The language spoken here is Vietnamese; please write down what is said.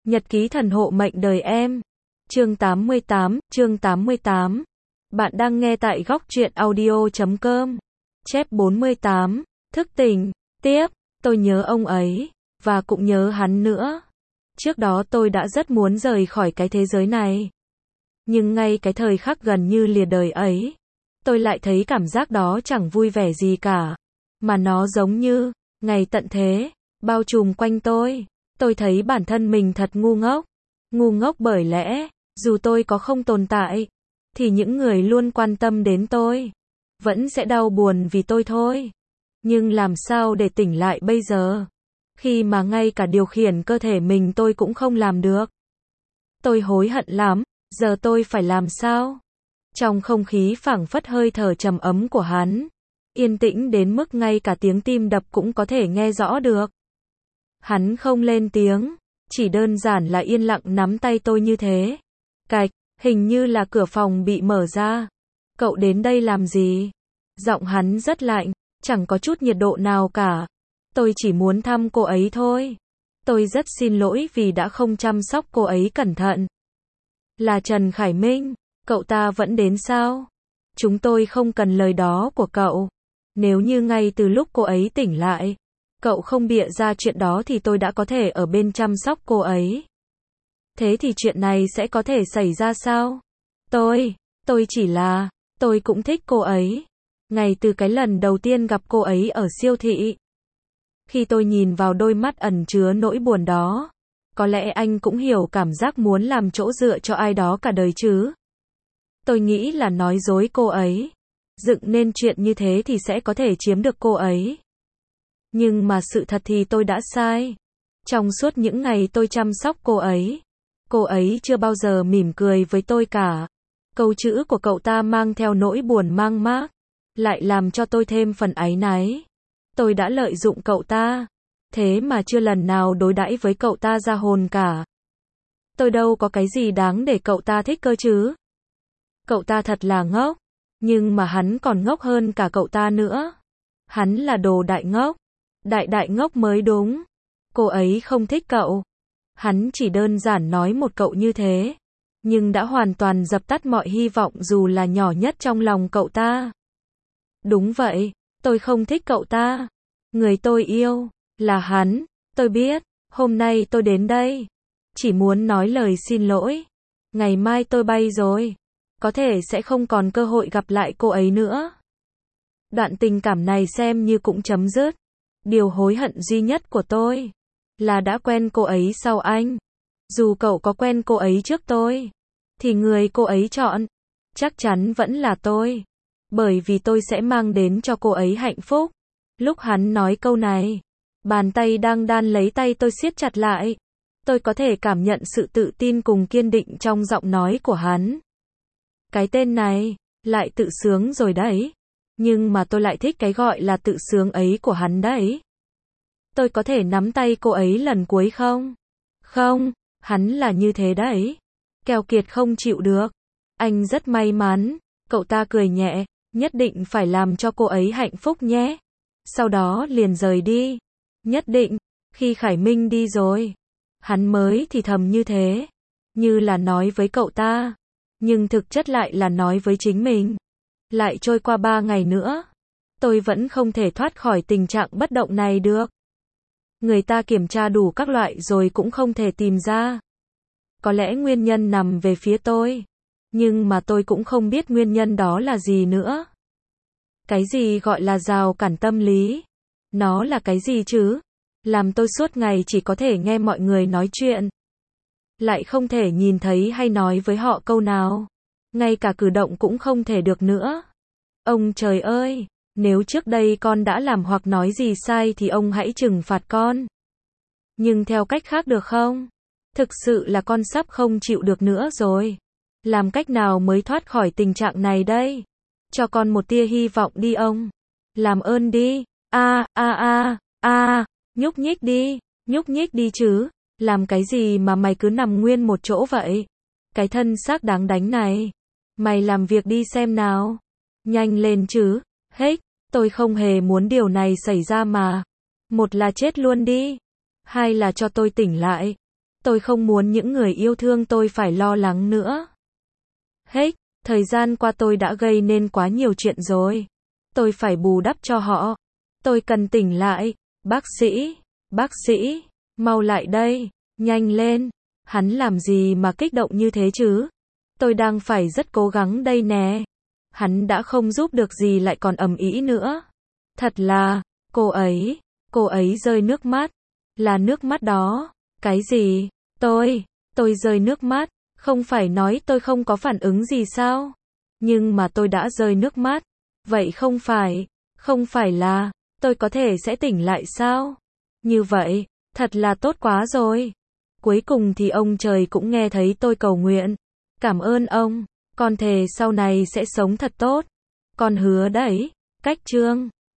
Nhật ký thần hộ mệnh đời em. Chương 88. Bạn đang nghe tại góc truyện audio.com. Chép 48. Thức tỉnh. Tiếp. Tôi nhớ ông ấy. Và cũng nhớ hắn nữa. Trước đó tôi đã rất muốn rời khỏi cái thế giới này. Nhưng ngay cái thời khắc gần như lìa đời ấy, tôi lại thấy cảm giác đó chẳng vui vẻ gì cả. Mà nó giống như ngày tận thế, bao trùm quanh tôi. Tôi thấy bản thân mình thật ngu ngốc. Ngu ngốc bởi lẽ, dù tôi có không tồn tại, thì những người luôn quan tâm đến tôi vẫn sẽ đau buồn vì tôi thôi. Nhưng làm sao để tỉnh lại bây giờ, khi mà ngay cả điều khiển cơ thể mình tôi cũng không làm được? Tôi hối hận lắm, giờ tôi phải làm sao? Trong không khí phảng phất hơi thở trầm ấm của hắn, yên tĩnh đến mức ngay cả tiếng tim đập cũng có thể nghe rõ được. Hắn không lên tiếng, chỉ đơn giản là yên lặng nắm tay tôi như thế. Cạch, hình như là cửa phòng bị mở ra. Cậu đến đây làm gì? Giọng hắn rất lạnh, chẳng có chút nhiệt độ nào cả. Tôi chỉ muốn thăm cô ấy thôi. Tôi rất xin lỗi vì đã không chăm sóc cô ấy cẩn thận. Là Trần Khải Minh, cậu ta vẫn đến sao? Chúng tôi không cần lời đó của cậu. Nếu như ngay từ lúc cô ấy tỉnh lại, cậu không bịa ra chuyện đó thì tôi đã có thể ở bên chăm sóc cô ấy. Thế thì chuyện này sẽ có thể xảy ra sao? Tôi cũng thích cô ấy. Ngay từ cái lần đầu tiên gặp cô ấy ở siêu thị, khi tôi nhìn vào đôi mắt ẩn chứa nỗi buồn đó, có lẽ anh cũng hiểu cảm giác muốn làm chỗ dựa cho ai đó cả đời chứ. Tôi nghĩ là nói dối cô ấy, dựng nên chuyện như thế thì sẽ có thể chiếm được cô ấy. Nhưng mà sự thật thì tôi đã sai. Trong suốt những ngày tôi chăm sóc cô ấy chưa bao giờ mỉm cười với tôi cả. Câu chữ của cậu ta mang theo nỗi buồn mang mác, lại làm cho tôi thêm phần áy náy. Tôi đã lợi dụng cậu ta, thế mà chưa lần nào đối đãi với cậu ta ra hồn cả. Tôi đâu có cái gì đáng để cậu ta thích cơ chứ. Cậu ta thật là ngốc, nhưng mà hắn còn ngốc hơn cả cậu ta nữa. Hắn là đồ đại ngốc. Đại ngốc mới đúng. Cô ấy không thích cậu. Hắn chỉ đơn giản nói một cậu như thế, nhưng đã hoàn toàn dập tắt mọi hy vọng dù là nhỏ nhất trong lòng cậu ta. Đúng vậy, tôi không thích cậu ta. Người tôi yêu là hắn. Tôi biết, hôm nay tôi đến đây chỉ muốn nói lời xin lỗi. Ngày mai tôi bay rồi, có thể sẽ không còn cơ hội gặp lại cô ấy nữa. Đoạn tình cảm này xem như cũng chấm dứt. Điều hối hận duy nhất của tôi là đã quen cô ấy sau anh. Dù cậu có quen cô ấy trước tôi, thì người cô ấy chọn chắc chắn vẫn là tôi. Bởi vì tôi sẽ mang đến cho cô ấy hạnh phúc. Lúc hắn nói câu này, bàn tay đang đan lấy tay tôi siết chặt lại. Tôi có thể cảm nhận sự tự tin cùng kiên định trong giọng nói của hắn. Cái tên này, lại tự sướng rồi đấy. Nhưng mà tôi lại thích cái gọi là tự sướng ấy của hắn đấy. Tôi có thể nắm tay cô ấy lần cuối không? Không, hắn là như thế đấy. Keo kiệt không chịu được. Anh rất may mắn. Cậu ta cười nhẹ, nhất định phải làm cho cô ấy hạnh phúc nhé. Sau đó liền rời đi. Nhất định, khi Khải Minh đi rồi, hắn mới thì thầm như thế. Như là nói với cậu ta, nhưng thực chất lại là nói với chính mình. Lại trôi qua 3 ngày nữa, tôi vẫn không thể thoát khỏi tình trạng bất động này được. Người ta kiểm tra đủ các loại rồi cũng không thể tìm ra. Có lẽ nguyên nhân nằm về phía tôi, nhưng mà tôi cũng không biết nguyên nhân đó là gì nữa. Cái gì gọi là rào cản tâm lý? Nó là cái gì chứ? Làm tôi suốt ngày chỉ có thể nghe mọi người nói chuyện, lại không thể nhìn thấy hay nói với họ câu nào. Ngay cả cử động cũng không thể được nữa. Ông trời ơi, nếu trước đây con đã làm hoặc nói gì sai thì ông hãy trừng phạt con. Nhưng theo cách khác được không? Thực sự là con sắp không chịu được nữa rồi. Làm cách nào mới thoát khỏi tình trạng này đây? Cho con một tia hy vọng đi ông. Làm ơn đi. Nhúc nhích đi chứ. Làm cái gì mà mày cứ nằm nguyên một chỗ vậy? Cái thân xác đáng đánh này. Mày làm việc đi xem nào. Nhanh lên chứ. Hết, tôi không hề muốn điều này xảy ra mà. Một là chết luôn đi. Hai là cho tôi tỉnh lại. Tôi không muốn những người yêu thương tôi phải lo lắng nữa. Hết, thời gian qua tôi đã gây nên quá nhiều chuyện rồi. Tôi phải bù đắp cho họ. Tôi cần tỉnh lại. Bác sĩ, mau lại đây, nhanh lên. Hắn làm gì mà kích động như thế chứ? Tôi đang phải rất cố gắng đây nè. Hắn đã không giúp được gì lại còn ầm ĩ nữa. Thật là, cô ấy rơi nước mắt. Là nước mắt đó. Cái gì? Tôi rơi nước mắt. Không phải nói tôi không có phản ứng gì sao? Nhưng mà tôi đã rơi nước mắt. Vậy không phải là, tôi có thể sẽ tỉnh lại sao? Như vậy, thật là tốt quá rồi. Cuối cùng thì ông trời cũng nghe thấy tôi cầu nguyện. Cảm ơn ông, con thề sau này sẽ sống thật tốt. Con hứa đấy. Cách chương